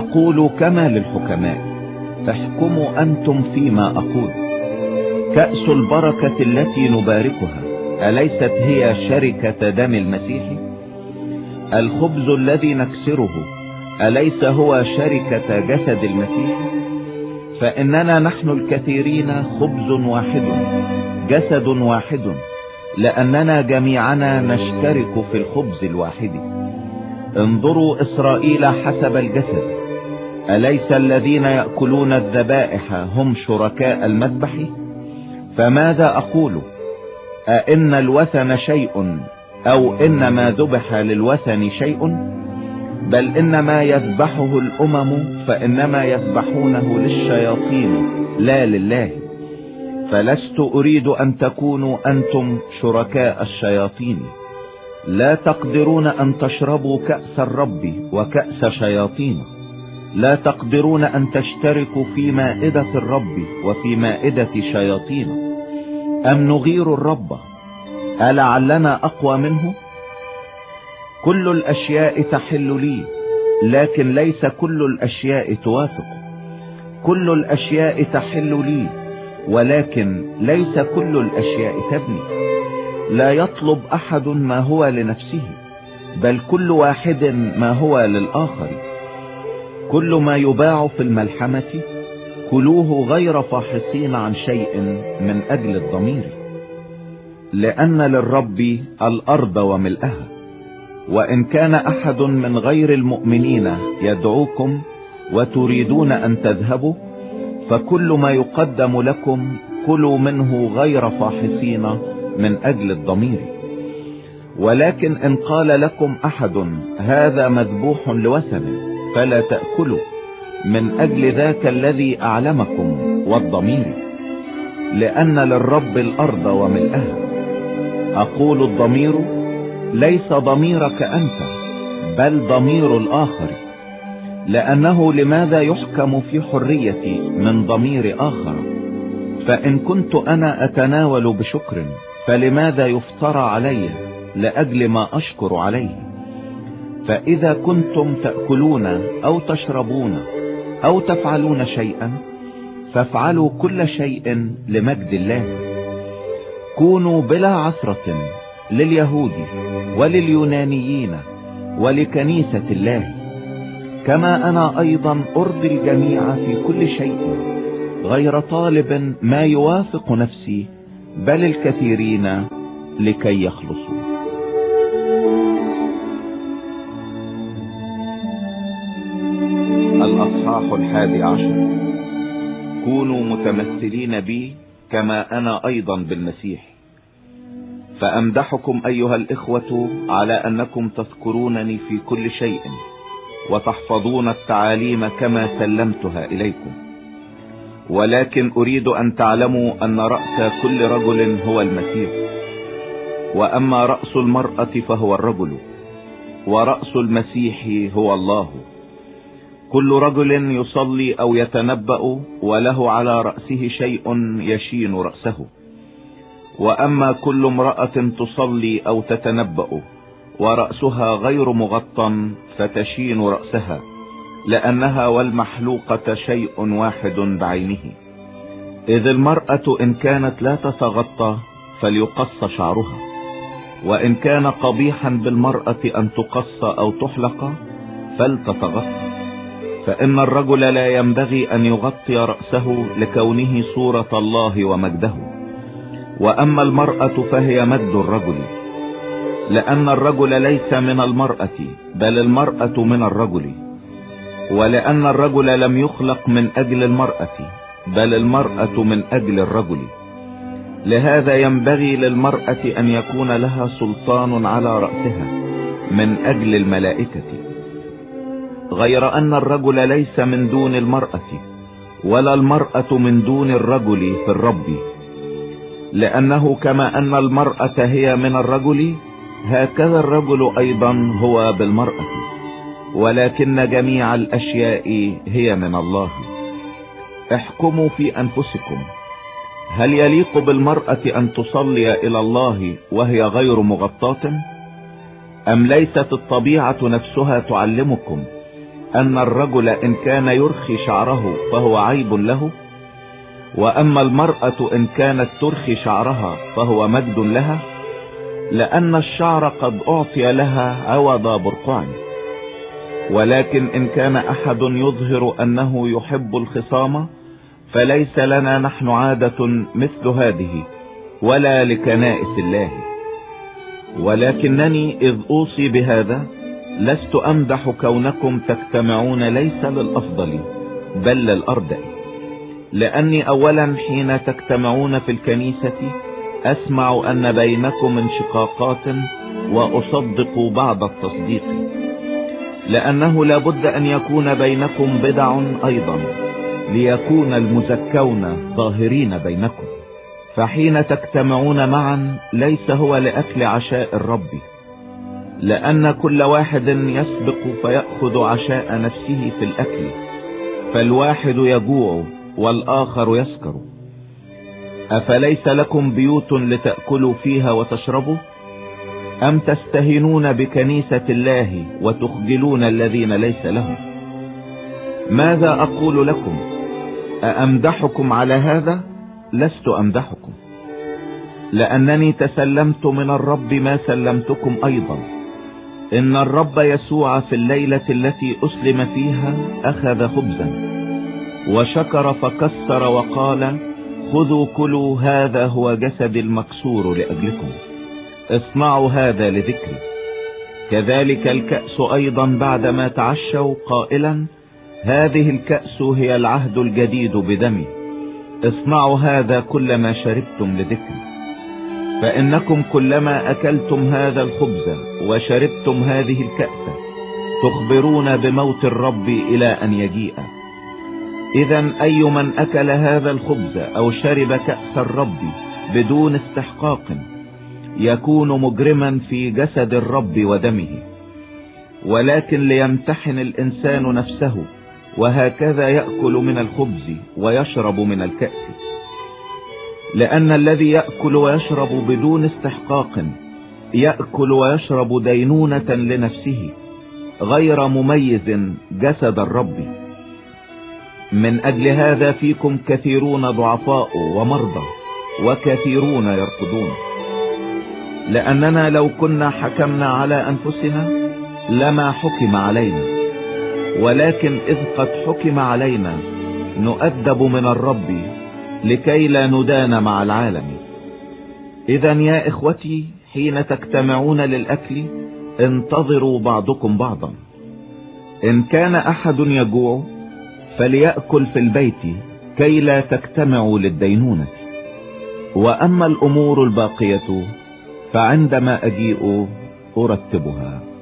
أقول كما للحكماء، احكموا أنتم فيما أقول. كأس البركة التي نباركها أليست هي شركة دم المسيح؟ الخبز الذي نكسره أليس هو شركة جسد المسيح؟ فإننا نحن الكثيرين خبز واحد جسد واحد، لأننا جميعنا نشترك في الخبز الواحد. انظروا إسرائيل حسب الجسد، أليس الذين يأكلون الذبائح هم شركاء المذبح؟ فماذا أقول؟ أئن الوثن شيء أو إن ما ذبح للوثن شيء؟ بل إنما يذبحه الأمم فإنما يذبحونه للشياطين لا لله. فلست أريد أن تكونوا أنتم شركاء الشياطين. لا تقدرون أن تشربوا كأس الرب وكأس شياطين. لا تقدرون أن تشتركوا في مائدة الرب وفي مائدة شياطين. أم نغير الرب ألعلنا أقوى منه؟ كل الأشياء تحل لي، لكن ليس كل الأشياء توافق. كل الأشياء تحل لي، ولكن ليس كل الأشياء تبني. لا يطلب أحد ما هو لنفسه، بل كل واحد ما هو للآخر. كل ما يباع في الملحمة كلوه غير فاحصين عن شيء من أجل الضمير، لأن للرب الأرض وملئها. وإن كان أحد من غير المؤمنين يدعوكم وتريدون أن تذهبوا، فكل ما يقدم لكم كلوا منه غير فاحصين من أجل الضمير. ولكن إن قال لكم أحد هذا مذبوح لوثن فلا تأكلوا، من أجل ذاك الذي أعلمكم والضمير، لأن للرب الأرض وملئها. أقول الضمير ليس ضميرك أنت، بل ضمير الآخر، لأنه لماذا يحكم في حريتي من ضمير آخر؟ فإن كنت أنا أتناول بشكر فلماذا يفترى علي لأجل ما أشكر عليه؟ فإذا كنتم تأكلون أو تشربون أو تفعلون شيئا فافعلوا كل شيء لمجد الله. كونوا بلا عثرة لليهود ولليونانيين ولكنيسة الله، كما أنا أيضا أرضي الجميع في كل شيء، غير طالب ما يوافق نفسي، بل الكثيرين لكي يخلصوا. الأصحاح 11. كونوا متمثلين بي كما أنا أيضا بالمسيح. فأمدحكم أيها الإخوة على أنكم تذكرونني في كل شيء وتحفظون التعاليم كما سلمتها إليكم. ولكن أريد أن تعلموا أن رأس كل رجل هو المسيح، وأما رأس المرأة فهو الرجل، ورأس المسيح هو الله. كل رجل يصلي أو يتنبأ وله على رأسه شيء يشين رأسه، وأما كل امرأة تصلي أو تتنبأ ورأسها غير مغطى فتشين رأسها، لأنها والمحلوقة شيء واحد بعينه. إذ المرأة إن كانت لا تتغطى فليقص شعرها، وإن كان قبيحا بالمرأة أن تقص أو تحلق فلتتغطى. فإن الرجل لا ينبغي أن يغطي رأسه لكونه صورة الله ومجده، وأما المرأة فهي مجد الرجل، لأن الرجل ليس من المرأة بل المرأة من الرجل، ولأن الرجل لم يخلق من أجل المرأة بل المرأة من أجل الرجل. لهذا ينبغي للمرأة أن يكون لها سلطان على رأسها من أجل الملائكة، غير أن الرجل ليس من دون المرأة ولا المرأة من دون الرجل في الرب، لأنه كما أن المرأة هي من الرجل هكذا الرجل أيضا هو بالمرأة، ولكن جميع الأشياء هي من الله. احكموا في أنفسكم، هل يليق بالمرأة أن تصلي إلى الله وهي غير مغطاة؟ أم ليست الطبيعة نفسها تعلمكم أن الرجل إن كان يرخي شعره فهو عيب له، وأما المرأة إن كانت ترخي شعرها فهو مجد لها، لأن الشعر قد أعطي لها عوض برقع. ولكن إن كان أحد يظهر أنه يحب الخصامة فليس لنا نحن عادة مثل هذه ولا لكنائس الله. ولكنني إذ أوصي بهذا لست أمدح كونكم تجتمعون ليس للأفضل بل للأردأ، لأني أولا حين تجتمعون في الكنيسة أسمع أن بينكم انشقاقات وأصدق بعض التصديق، لأنه لابد أن يكون بينكم بدع أيضا ليكون المزكون ظاهرين بينكم. فحين تجتمعون معا ليس هو لأكل عشاء الرب، لأن كل واحد يسبق فيأخذ عشاء نفسه في الأكل، فالواحد يجوع والآخر يسكر. أفليس لكم بيوت لتأكلوا فيها وتشربوا؟ أم تستهينون بكنيسة الله وتخجلون الذين ليس لهم؟ ماذا أقول لكم؟ أأمدحكم على هذا؟ لست أمدحكم، لأنني تسلمت من الرب ما سلمتكم أيضا، إن الرب يسوع في الليلة التي أسلم فيها أخذ خبزا وشكر فكسر وقال: خذوا كلوا، هذا هو جسد المكسور لأجلكم، اصنعوا هذا لذكري. كذلك الكأس أيضا بعدما تعشوا قائلا: هذه الكأس هي العهد الجديد بدمي، اصنعوا هذا كلما شربتم لذكري. فإنكم كلما أكلتم هذا الخبز وشربتم هذه الكأس تخبرون بموت الرب إلى أن يجيء. إذن أي من أكل هذا الخبز أو شرب كأس الرب بدون استحقاق يكون مجرما في جسد الرب ودمه. ولكن ليمتحن الإنسان نفسه، وهكذا يأكل من الخبز ويشرب من الكأس. لأن الذي يأكل ويشرب بدون استحقاق يأكل ويشرب دينونة لنفسه غير مميز جسد الرب. من أجل هذا فيكم كثيرون ضعفاء ومرضى وكثيرون يرقدون. لأننا لو كنا حكمنا على أنفسنا لما حكم علينا، ولكن إذ قد حكم علينا نؤدب من الرب لكي لا ندان مع العالم. إذن يا إخوتي حين تجتمعون للأكل انتظروا بعضكم بعضا. إن كان أحد يجوع فليأكل في البيت كي لا تجتمعوا للدينونة. وأما الأمور الباقية فعندما أجيء أرتبها.